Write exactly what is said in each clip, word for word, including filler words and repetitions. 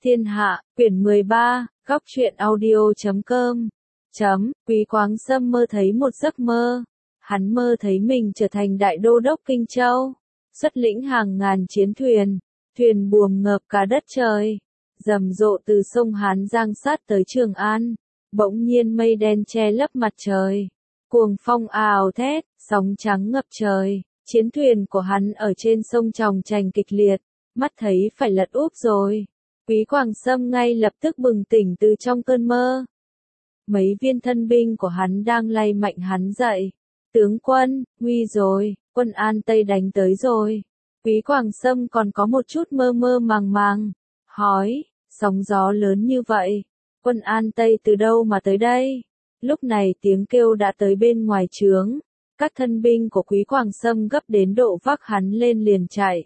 Thiên Hạ, quyển mười ba, góc truyện audio chấm com. Chấm, Quý Quáng Sâm mơ thấy một giấc mơ. Hắn mơ thấy mình trở thành đại đô đốc Kinh Châu, xuất lĩnh hàng ngàn chiến thuyền, thuyền buồm ngập cả đất trời, rầm rộ từ sông Hán Giang sát tới Trường An. Bỗng nhiên mây đen che lấp mặt trời, cuồng phong ào thét, sóng trắng ngập trời, chiến thuyền của hắn ở trên sông chòng chành kịch liệt, mắt thấy phải lật úp rồi. Quý Quàng Sâm ngay lập tức bừng tỉnh từ trong cơn mơ. Mấy viên thân binh của hắn đang lay mạnh hắn dậy. Tướng quân, nguy rồi, quân An Tây đánh tới rồi. Quý Quàng Sâm còn có một chút mơ mơ màng màng, hỏi, sóng gió lớn như vậy, quân An Tây từ đâu mà tới đây? Lúc này tiếng kêu đã tới bên ngoài trướng, các thân binh của Quý Quàng Sâm gấp đến độ vác hắn lên liền chạy.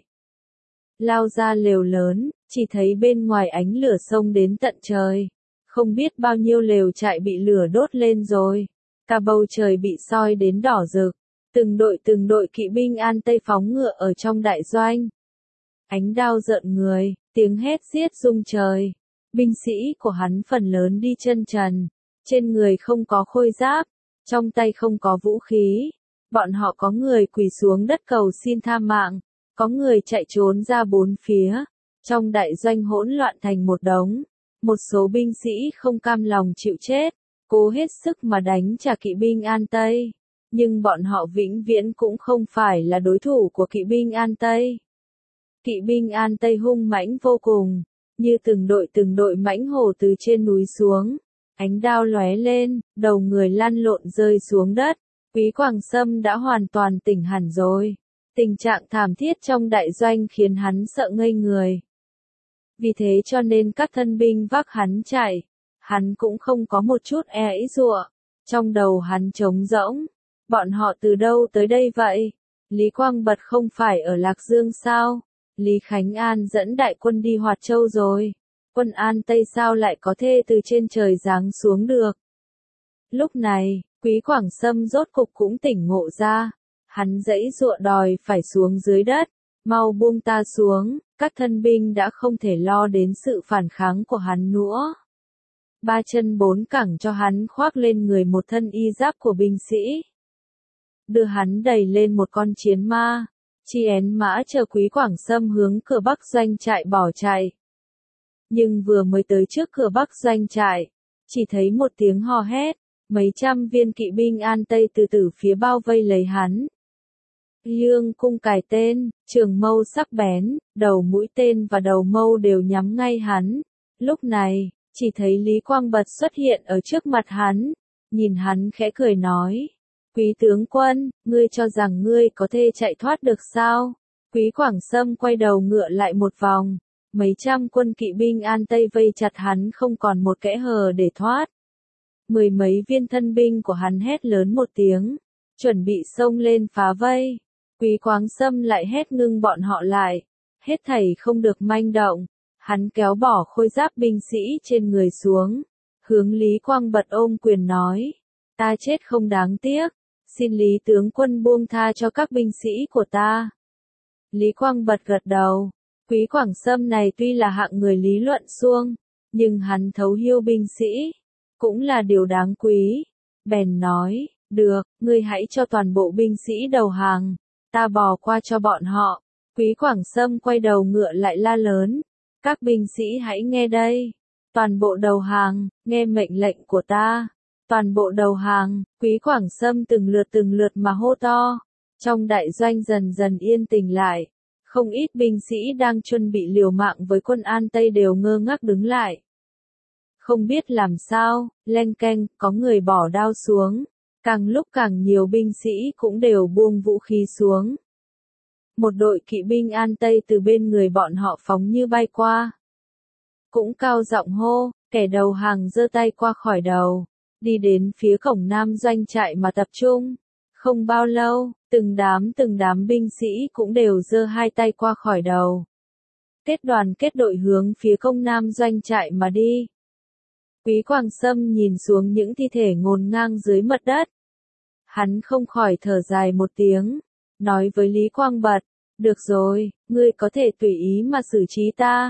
Lao ra lều lớn, chỉ thấy bên ngoài ánh lửa sông đến tận trời, không biết bao nhiêu lều trại bị lửa đốt lên rồi, cả bầu trời bị soi đến đỏ rực, từng đội từng đội kỵ binh An Tây phóng ngựa ở trong đại doanh. Ánh đao rợn người, tiếng hét xiết rung trời, binh sĩ của hắn phần lớn đi chân trần, trên người không có khôi giáp, trong tay không có vũ khí, bọn họ có người quỳ xuống đất cầu xin tha mạng, có người chạy trốn ra bốn phía, trong đại doanh hỗn loạn thành một đống. Một số binh sĩ không cam lòng chịu chết, cố hết sức mà đánh trả kỵ binh An Tây, nhưng bọn họ vĩnh viễn cũng không phải là đối thủ của kỵ binh An Tây. Kỵ binh An Tây hung mãnh vô cùng, như từng đội từng đội mãnh hổ từ trên núi xuống, ánh đao lóe lên, đầu người lăn lộn rơi xuống đất. Quý Quàng Sâm đã hoàn toàn tỉnh hẳn rồi. Tình trạng thảm thiết trong đại doanh khiến hắn sợ ngây người. Vì thế cho nên các thân binh vác hắn chạy, hắn cũng không có một chút e ĩ dụa, trong đầu hắn trống rỗng. Bọn họ từ đâu tới đây vậy? Lý Quang Bật không phải ở Lạc Dương sao? Lý Khánh An dẫn đại quân đi Hoạt Châu rồi. Quân An Tây sao lại có thể từ trên trời giáng xuống được? Lúc này, Quý Quàng Sâm rốt cục cũng tỉnh ngộ ra. Hắn giãy giụa đòi phải xuống dưới đất, mau buông ta xuống, các thân binh đã không thể lo đến sự phản kháng của hắn nữa. Ba chân bốn cẳng cho hắn khoác lên người một thân y giáp của binh sĩ. Đưa hắn đẩy lên một con chiến ma, chi én mã chờ Quý Quàng Sâm hướng cửa bắc doanh trại bỏ chạy. Nhưng vừa mới tới trước cửa bắc doanh trại, chỉ thấy một tiếng hò hét, mấy trăm viên kỵ binh An Tây từ từ phía bao vây lấy hắn. Dương cung cài tên, trường mâu sắc bén, đầu mũi tên và đầu mâu đều nhắm ngay hắn. Lúc này, chỉ thấy Lý Quang Bật xuất hiện ở trước mặt hắn, nhìn hắn khẽ cười nói. Quý tướng quân, ngươi cho rằng ngươi có thể chạy thoát được sao? Quý Quàng Sâm quay đầu ngựa lại một vòng, mấy trăm quân kỵ binh An Tây vây chặt hắn không còn một kẽ hở để thoát. Mười mấy viên thân binh của hắn hét lớn một tiếng, chuẩn bị xông lên phá vây. Quý Quáng Sâm lại hét ngưng bọn họ lại, hết thảy không được manh động. Hắn kéo bỏ khôi giáp binh sĩ trên người xuống, hướng Lý Quang Bật ôm quyền nói, ta chết không đáng tiếc, xin Lý tướng quân buông tha cho các binh sĩ của ta. Lý Quang Bật gật đầu, Quý Quàng Sâm này tuy là hạng người lý luận suông, nhưng hắn thấu hiểu binh sĩ, cũng là điều đáng quý. Bèn nói, được, ngươi hãy cho toàn bộ binh sĩ đầu hàng. Ta bỏ qua cho bọn họ. Quý Quàng Sâm quay đầu ngựa lại la lớn. Các binh sĩ hãy nghe đây. Toàn bộ đầu hàng, nghe mệnh lệnh của ta. Toàn bộ đầu hàng, Quý Quàng Sâm từng lượt từng lượt mà hô to. Trong đại doanh dần dần yên tĩnh lại. Không ít binh sĩ đang chuẩn bị liều mạng với quân An Tây đều ngơ ngác đứng lại. Không biết làm sao, leng keng, có người bỏ đao xuống. Càng lúc càng nhiều binh sĩ cũng đều buông vũ khí xuống. Một đội kỵ binh An Tây từ bên người bọn họ phóng như bay qua. Cũng cao giọng hô, kẻ đầu hàng giơ tay qua khỏi đầu, đi đến phía cổng nam doanh trại mà tập trung. Không bao lâu, từng đám từng đám binh sĩ cũng đều giơ hai tay qua khỏi đầu. Kết đoàn kết đội hướng phía công nam doanh trại mà đi. Quý Quàng Sâm nhìn xuống những thi thể ngổn ngang dưới mặt đất. Hắn không khỏi thở dài một tiếng, nói với Lý Quang Bật, được rồi, ngươi có thể tùy ý mà xử trí ta,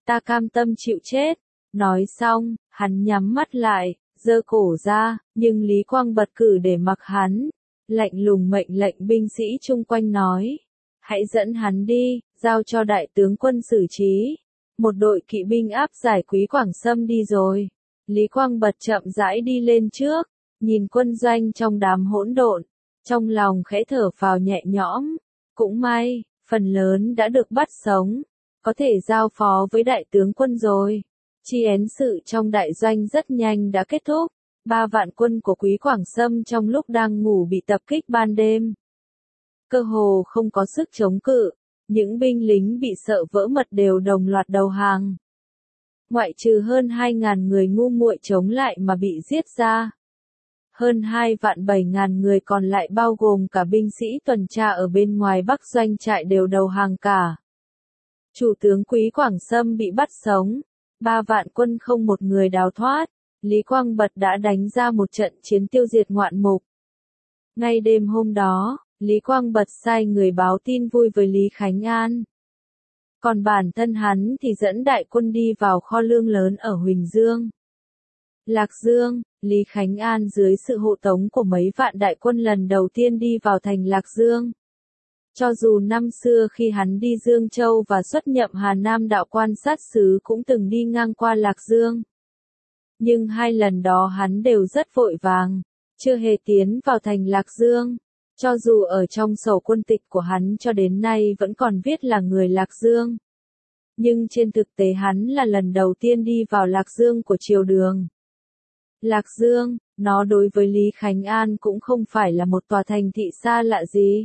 ta cam tâm chịu chết. Nói xong, hắn nhắm mắt lại, giơ cổ ra, nhưng Lý Quang bật cử để mặc hắn. Lạnh lùng mệnh lệnh binh sĩ chung quanh nói. Hãy dẫn hắn đi, giao cho đại tướng quân xử trí. Một đội kỵ binh áp giải Quý Quảng Sâm đi rồi. Lý Quang bật chậm rãi đi lên trước, nhìn quân doanh trong đám hỗn độn, trong lòng khẽ thở phào nhẹ nhõm. Cũng may, phần lớn đã được bắt sống, có thể giao phó với đại tướng quân rồi. Chi én sự trong đại doanh rất nhanh đã kết thúc. Ba vạn quân của Quý Quảng Sâm trong lúc đang ngủ bị tập kích ban đêm. Cơ hồ không có sức chống cự, những binh lính bị sợ vỡ mật đều đồng loạt đầu hàng. Ngoại trừ hơn hai ngàn người ngu muội chống lại mà bị giết ra. Hơn hai vạn bảy ngàn người còn lại bao gồm cả binh sĩ tuần tra ở bên ngoài Bắc doanh trại đều đầu hàng cả. Chủ tướng Quý Quảng Sâm bị bắt sống, ba vạn quân không một người đào thoát. Lý Quang Bật đã đánh ra một trận chiến tiêu diệt ngoạn mục. Ngay đêm hôm đó, Lý Quang Bật sai người báo tin vui với Lý Khánh An. Còn bản thân hắn thì dẫn đại quân đi vào kho lương lớn ở Huỳnh Dương. Lạc Dương, Lý Khánh An dưới sự hộ tống của mấy vạn đại quân lần đầu tiên đi vào thành Lạc Dương. Cho dù năm xưa khi hắn đi Dương Châu và xuất nhậm Hà Nam đạo quan sát sứ cũng từng đi ngang qua Lạc Dương. Nhưng hai lần đó hắn đều rất vội vàng, chưa hề tiến vào thành Lạc Dương. Cho dù ở trong sổ quân tịch của hắn cho đến nay vẫn còn viết là người Lạc Dương. Nhưng trên thực tế hắn là lần đầu tiên đi vào Lạc Dương của triều Đường. Lạc Dương, nó đối với Lý Khánh An cũng không phải là một tòa thành thị xa lạ gì.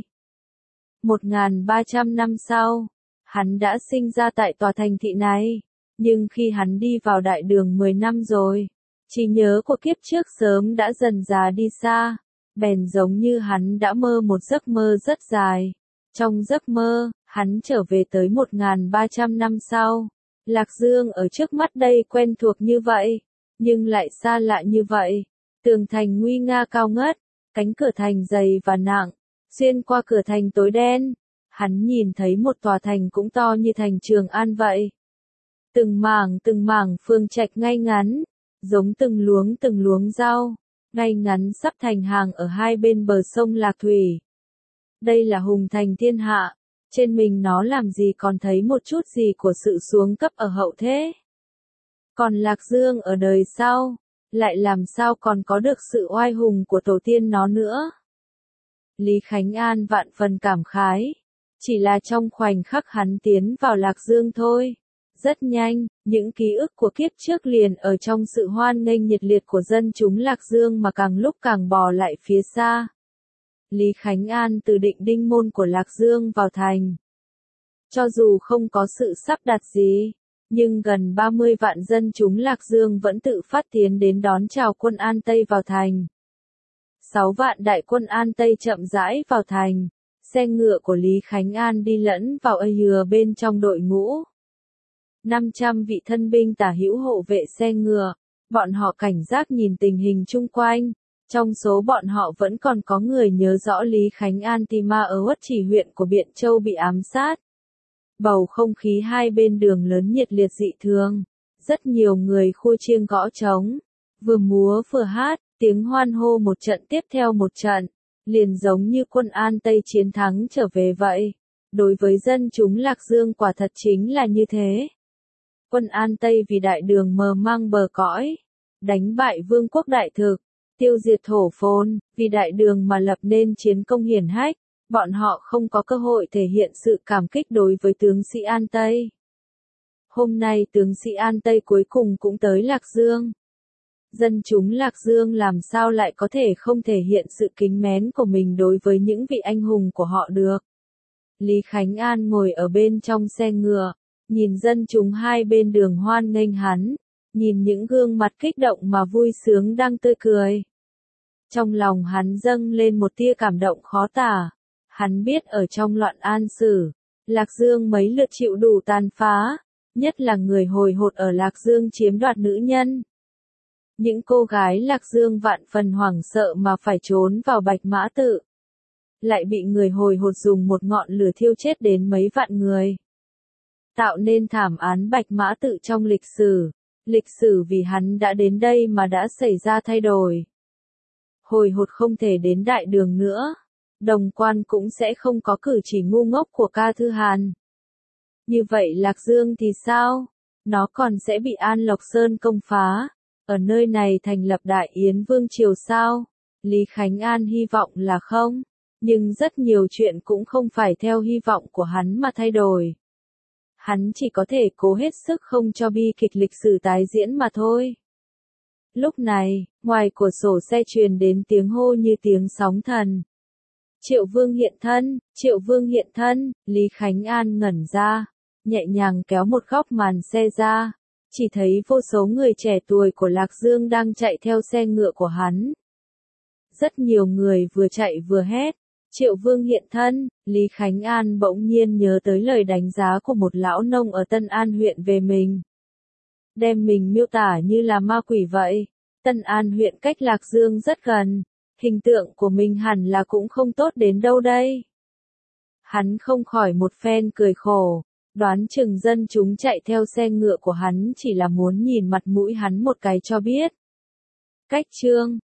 một nghìn ba trăm năm sau, hắn đã sinh ra tại tòa thành thị này. Nhưng khi hắn đi vào đại đường mười năm rồi, trí nhớ của kiếp trước sớm đã dần già đi xa, bèn giống như hắn đã mơ một giấc mơ rất dài. Trong giấc mơ, hắn trở về tới một nghìn ba trăm năm sau. Lạc Dương ở trước mắt đây quen thuộc như vậy, nhưng lại xa lạ như vậy. Tường thành nguy nga cao ngất, cánh cửa thành dày và nặng, xuyên qua cửa thành tối đen, hắn nhìn thấy một tòa thành cũng to như thành Trường An vậy. Từng mảng từng mảng phương trạch ngay ngắn, giống từng luống từng luống rau, ngay ngắn sắp thành hàng ở hai bên bờ sông Lạc Thủy. Đây là hùng thành thiên hạ, trên mình nó làm gì còn thấy một chút gì của sự xuống cấp ở hậu thế. Còn Lạc Dương ở đời sau, lại làm sao còn có được sự oai hùng của tổ tiên nó nữa. Lý Khánh An vạn phần cảm khái, chỉ là trong khoảnh khắc hắn tiến vào Lạc Dương thôi. Rất nhanh, những ký ức của kiếp trước liền ở trong sự hoan nghênh nhiệt liệt của dân chúng Lạc Dương mà càng lúc càng bò lại phía xa. Lý Khánh An từ định đinh môn của Lạc Dương vào thành. Cho dù không có sự sắp đặt gì, nhưng gần ba mươi vạn dân chúng Lạc Dương vẫn tự phát tiến đến đón chào quân An Tây vào thành. Sáu vạn đại quân An Tây chậm rãi vào thành, xe ngựa của Lý Khánh An đi lẫn vào ây dừa bên trong đội ngũ. năm trăm vị thân binh tả hữu hộ vệ xe ngựa, bọn họ cảnh giác nhìn tình hình chung quanh. Trong số bọn họ vẫn còn có người nhớ rõ Lý Khánh An Tima ở Uất Chỉ huyện của Biện Châu bị ám sát. Bầu không khí hai bên đường lớn nhiệt liệt dị thường. Rất nhiều người khua chiêng gõ trống, vừa múa vừa hát, tiếng hoan hô một trận tiếp theo một trận, liền giống như quân An Tây chiến thắng trở về vậy. Đối với dân chúng Lạc Dương quả thật chính là như thế. Quân An Tây vì đại đường mờ mang bờ cõi, đánh bại vương quốc Đại Thực, tiêu diệt thổ phồn, vì đại đường mà lập nên chiến công hiển hách, bọn họ không có cơ hội thể hiện sự cảm kích đối với tướng sĩ An Tây. Hôm nay tướng sĩ An Tây cuối cùng cũng tới Lạc Dương. Dân chúng Lạc Dương làm sao lại có thể không thể hiện sự kính mến của mình đối với những vị anh hùng của họ được. Lý Khánh An ngồi ở bên trong xe ngựa, nhìn dân chúng hai bên đường hoan nghênh hắn, nhìn những gương mặt kích động mà vui sướng đang tươi cười. Trong lòng hắn dâng lên một tia cảm động khó tả. Hắn biết ở trong loạn An Sử, Lạc Dương mấy lượt chịu đủ tàn phá, nhất là người hồi hột ở Lạc Dương chiếm đoạt nữ nhân. Những cô gái Lạc Dương vạn phần hoảng sợ mà phải trốn vào Bạch Mã Tự. Lại bị người hồi hột dùng một ngọn lửa thiêu chết đến mấy vạn người. tạo nên thảm án Bạch Mã Tự trong lịch sử. Lịch sử vì hắn đã đến đây mà đã xảy ra thay đổi. Hồi hột không thể đến đại đường nữa. Đồng Quan cũng sẽ không có cử chỉ ngu ngốc của Ca Thư Hàn. Như vậy Lạc Dương thì sao? Nó còn sẽ bị An Lộc Sơn công phá. Ở nơi này thành lập Đại Yến Vương Triều sao? Lý Khánh An hy vọng là không. Nhưng rất nhiều chuyện cũng không phải theo hy vọng của hắn mà thay đổi. Hắn chỉ có thể cố hết sức không cho bi kịch lịch sử tái diễn mà thôi. Lúc này, ngoài cửa sổ xe truyền đến tiếng hô như tiếng sóng thần. Triệu Vương hiện thân, Triệu Vương hiện thân, Lý Khánh An ngẩn ra, nhẹ nhàng kéo một góc màn xe ra, chỉ thấy vô số người trẻ tuổi của Lạc Dương đang chạy theo xe ngựa của hắn. Rất nhiều người vừa chạy vừa hét, Triệu Vương hiện thân. Lý Khánh An bỗng nhiên nhớ tới lời đánh giá của một lão nông ở Tân An huyện về mình. Đem mình miêu tả như là ma quỷ vậy. Tân An huyện cách Lạc Dương rất gần, hình tượng của mình hẳn là cũng không tốt đến đâu đây. Hắn không khỏi một phen cười khổ, đoán chừng dân chúng chạy theo xe ngựa của hắn chỉ là muốn nhìn mặt mũi hắn một cái cho biết. Cách chương